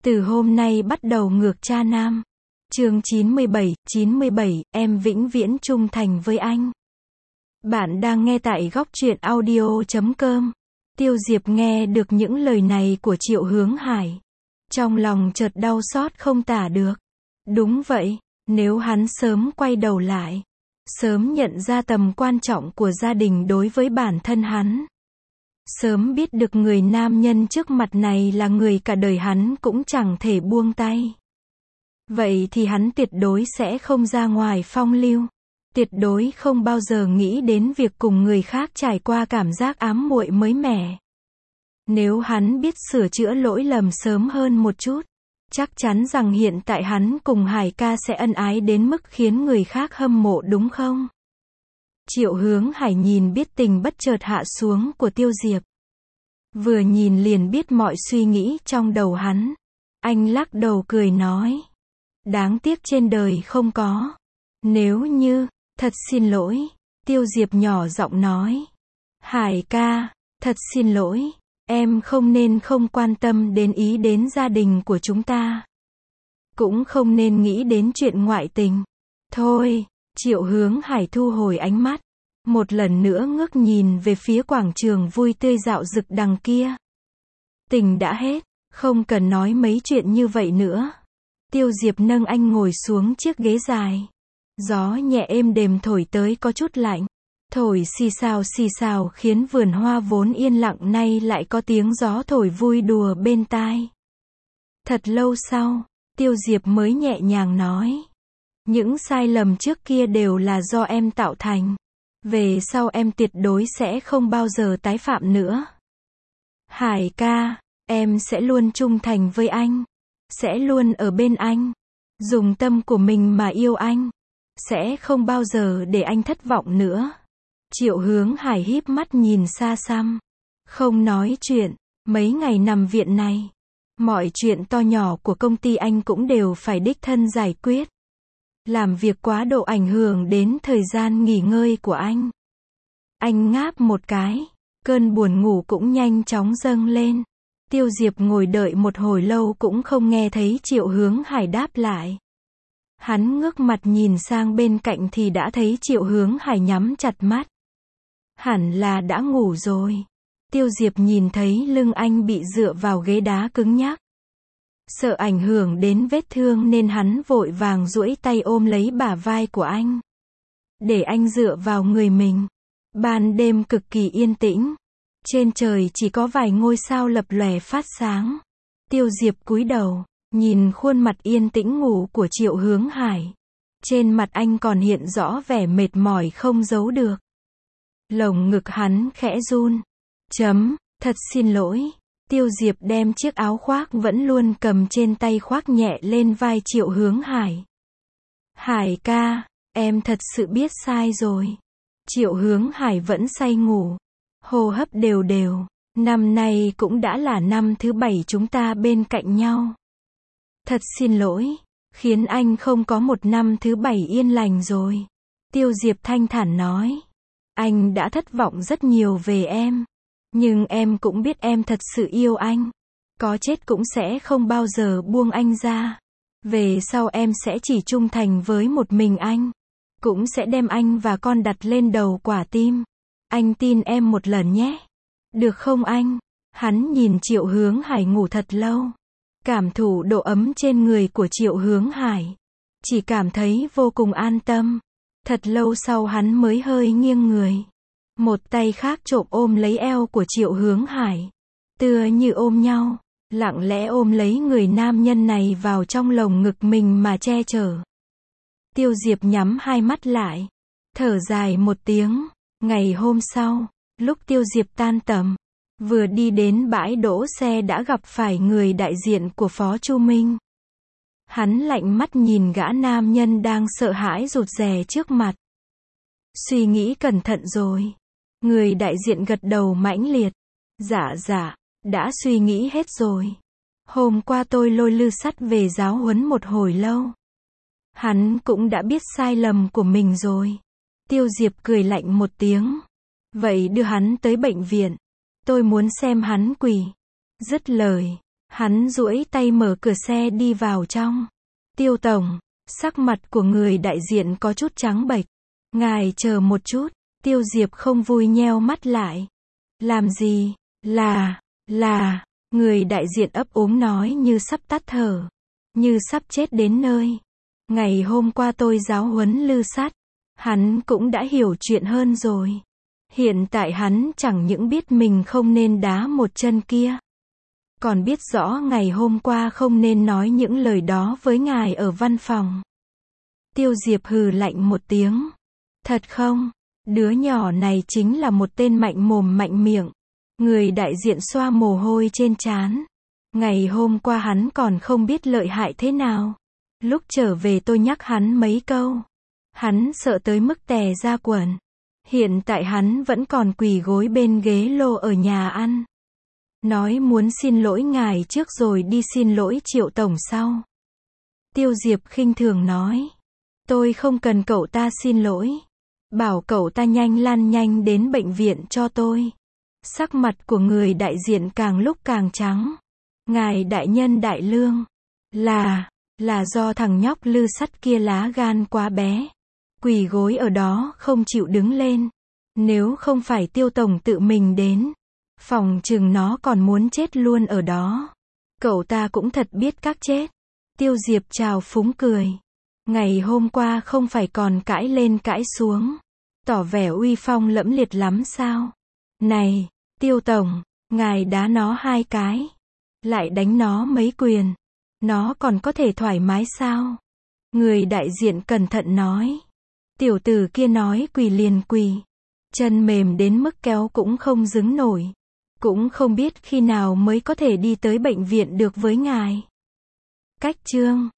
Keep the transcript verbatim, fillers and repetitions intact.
Từ hôm nay bắt đầu ngược cha nam. Chương chín mươi bảy, chín mươi bảy, em vĩnh viễn trung thành với anh. Bạn đang nghe tại góc truyện audio chấm com. Tiêu Diệp nghe được những lời này của Triệu Hướng Hải. Trong lòng chợt đau xót không tả được. Đúng vậy, nếu hắn sớm quay đầu lại, sớm nhận ra tầm quan trọng của gia đình đối với bản thân hắn, sớm biết được người nam nhân trước mặt này là người cả đời hắn cũng chẳng thể buông tay, vậy thì hắn tuyệt đối sẽ không ra ngoài phong lưu, tuyệt đối không bao giờ nghĩ đến việc cùng người khác trải qua cảm giác ám muội mới mẻ. Nếu hắn biết sửa chữa lỗi lầm sớm hơn một chút, chắc chắn rằng hiện tại hắn cùng Hải ca sẽ ân ái đến mức khiến người khác hâm mộ đúng không? Triệu Hướng Hải nhìn biết tình bất chợt hạ xuống của Tiêu Diệp. Vừa nhìn liền biết mọi suy nghĩ trong đầu hắn. Anh lắc đầu cười nói. Đáng tiếc trên đời không có. Nếu như, thật xin lỗi. Tiêu Diệp nhỏ giọng nói. Hải ca, thật xin lỗi. Em không nên không quan tâm đến ý đến gia đình của chúng ta. Cũng không nên nghĩ đến chuyện ngoại tình. Thôi. Triệu Hướng Hải thu hồi ánh mắt, một lần nữa ngước nhìn về phía quảng trường vui tươi dạo rực đằng kia. Tình đã hết, không cần nói mấy chuyện như vậy nữa. Tiêu Diệp nâng anh ngồi xuống chiếc ghế dài. Gió nhẹ êm đềm thổi tới có chút lạnh, thổi xì xào xì xào khiến vườn hoa vốn yên lặng nay lại có tiếng gió thổi vui đùa bên tai. Thật lâu sau, Tiêu Diệp mới nhẹ nhàng nói. Những sai lầm trước kia đều là do em tạo thành. Về sau em tuyệt đối sẽ không bao giờ tái phạm nữa. Hải ca, em sẽ luôn trung thành với anh. Sẽ luôn ở bên anh. Dùng tâm của mình mà yêu anh. Sẽ không bao giờ để anh thất vọng nữa. Triệu Hướng Hải híp mắt nhìn xa xăm. Không nói chuyện, mấy ngày nằm viện này. Mọi chuyện to nhỏ của công ty anh cũng đều phải đích thân giải quyết. Làm việc quá độ ảnh hưởng đến thời gian nghỉ ngơi của anh. Anh ngáp một cái, cơn buồn ngủ cũng nhanh chóng dâng lên. Tiêu Diệp ngồi đợi một hồi lâu cũng không nghe thấy Triệu Hướng Hải đáp lại. Hắn ngước mặt nhìn sang bên cạnh thì đã thấy Triệu Hướng Hải nhắm chặt mắt. Hẳn là đã ngủ rồi. Tiêu Diệp nhìn thấy lưng anh bị dựa vào ghế đá cứng nhắc. Sợ ảnh hưởng đến vết thương nên hắn vội vàng duỗi tay ôm lấy bả vai của anh. Để anh dựa vào người mình. Ban đêm cực kỳ yên tĩnh. Trên trời chỉ có vài ngôi sao lập lòe phát sáng. Tiêu Diệp cúi đầu, nhìn khuôn mặt yên tĩnh ngủ của Triệu Hướng Hải. Trên mặt anh còn hiện rõ vẻ mệt mỏi không giấu được. Lồng ngực hắn khẽ run. Chấm, thật xin lỗi. Tiêu Diệp đem chiếc áo khoác vẫn luôn cầm trên tay khoác nhẹ lên vai Triệu Hướng Hải. Hải ca, em thật sự biết sai rồi. Triệu Hướng Hải vẫn say ngủ. Hô hấp đều đều. Năm nay cũng đã là năm thứ bảy chúng ta bên cạnh nhau. Thật xin lỗi, khiến anh không có một năm thứ bảy yên lành rồi. Tiêu Diệp thanh thản nói. Anh đã thất vọng rất nhiều về em. Nhưng em cũng biết em thật sự yêu anh. Có chết cũng sẽ không bao giờ buông anh ra. Về sau em sẽ chỉ trung thành với một mình anh. Cũng sẽ đem anh và con đặt lên đầu quả tim. Anh tin em một lần nhé. Được không anh? Hắn nhìn Triệu Hướng Hải ngủ thật lâu. Cảm thụ độ ấm trên người của Triệu Hướng Hải. Chỉ cảm thấy vô cùng an tâm. Thật lâu sau hắn mới hơi nghiêng người. Một tay khác trộm ôm lấy eo của Triệu Hướng Hải. Tựa như ôm nhau. Lặng lẽ ôm lấy người nam nhân này vào trong lồng ngực mình mà che chở. Tiêu Diệp nhắm hai mắt lại. Thở dài một tiếng. Ngày hôm sau, lúc Tiêu Diệp tan tầm, vừa đi đến bãi đỗ xe đã gặp phải người đại diện của Phó Chu Minh. Hắn lạnh mắt nhìn gã nam nhân đang sợ hãi rụt rè trước mặt. Suy nghĩ cẩn thận rồi. Người đại diện gật đầu mãnh liệt. Dạ dạ, đã suy nghĩ hết rồi. Hôm qua tôi lôi Lư Sắt về giáo huấn một hồi lâu. Hắn cũng đã biết sai lầm của mình rồi. Tiêu Diệp cười lạnh một tiếng. Vậy đưa hắn tới bệnh viện. Tôi muốn xem hắn quỳ. Dứt lời, Hắn duỗi tay mở cửa xe đi vào trong. Tiêu tổng, sắc mặt của người đại diện có chút trắng bệch. Ngài chờ một chút, Tiêu Diệp không vui nheo mắt lại. Làm gì? Là, là, người đại diện ấp úng nói như sắp tắt thở. Như sắp chết đến nơi. Ngày hôm qua tôi giáo huấn Lư Sắt. Hắn cũng đã hiểu chuyện hơn rồi. Hiện tại hắn chẳng những biết mình không nên đá một chân kia. Còn biết rõ ngày hôm qua không nên nói những lời đó với ngài ở văn phòng. Tiêu Diệp hừ lạnh một tiếng. Thật không? Đứa nhỏ này chính là một tên mạnh mồm mạnh miệng. Người đại diện xoa mồ hôi trên trán. Ngày hôm qua hắn còn không biết lợi hại thế nào. Lúc trở về tôi nhắc hắn mấy câu. Hắn sợ tới mức tè ra quần. Hiện tại hắn vẫn còn quỳ gối bên ghế lô ở nhà ăn. Nói muốn xin lỗi ngài trước rồi đi xin lỗi Triệu tổng sau. Tiêu Diệp khinh thường nói. Tôi không cần cậu ta xin lỗi. Bảo cậu ta nhanh lăn nhanh đến bệnh viện cho tôi. Sắc mặt của người đại diện càng lúc càng trắng. Ngài đại nhân đại lương. Là, là do thằng nhóc Lư Sắt kia lá gan quá bé. Quỳ gối ở đó không chịu đứng lên. Nếu không phải Tiêu tổng tự mình đến. Phòng chừng nó còn muốn chết luôn ở đó. Cậu ta cũng thật biết các chết. Tiêu Diệp trào phúng cười. Ngày hôm qua không phải còn cãi lên cãi xuống. Tỏ vẻ uy phong lẫm liệt lắm sao? Này, Tiêu tổng, ngài đá nó hai cái. Lại đánh nó mấy quyền. Nó còn có thể thoải mái sao? Người đại diện cẩn thận nói. Tiểu tử kia nói quỳ liền quỳ. Chân mềm đến mức kéo cũng không đứng nổi. Cũng không biết khi nào mới có thể đi tới bệnh viện được với ngài. Cách chương